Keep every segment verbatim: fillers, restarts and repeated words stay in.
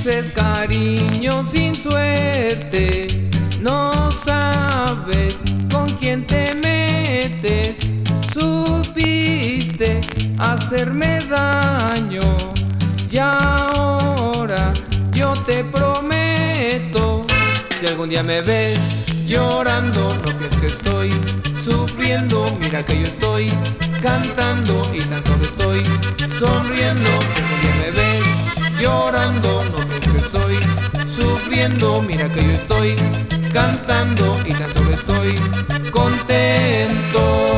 Dices cariño sin suerte, no sabes con quién te metes. Supiste hacerme daño y ahora yo te prometo, si algún día me ves llorando, no pienses que estoy sufriendo. Mira que yo estoy cantando y tan solo estoy sonriendo. Si algún día me ves llorando, no pienses que estoy sufriendo. Mira que yo estoy cantando y tan solo estoy contento.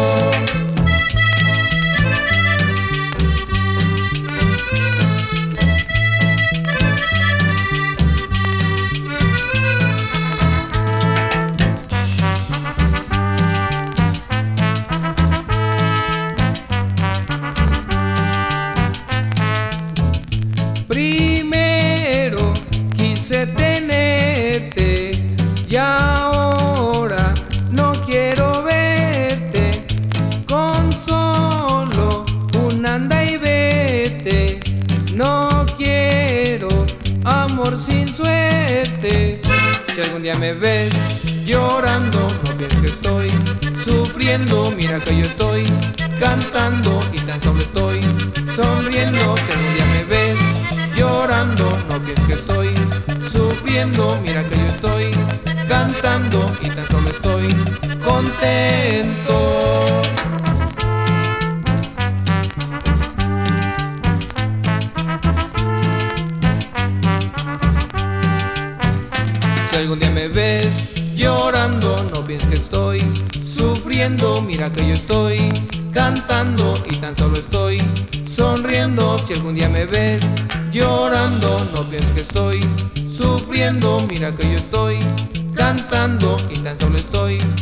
Primero quise tenerte y ahora no quiero verte. Con solo un anda y vete, no quiero amor sin suerte. Si algún día me ves llorando, no pienses que estoy sufriendo. Mira que yo estoy cantando y tan solo estoy sonriendo. Si algún día me ves llorando, no pienses que estoy sufriendo. Mira que yo estoy cantando y tan solo estoy contento. Si algún día me ves llorando, no pienses que estoy sufriendo. Mira que yo estoy cantando y tan solo estoy sonriendo. Si algún día me ves llorando, no pienses que estoy sufriendo. Mira que yo estoy cantando y tan solo estoy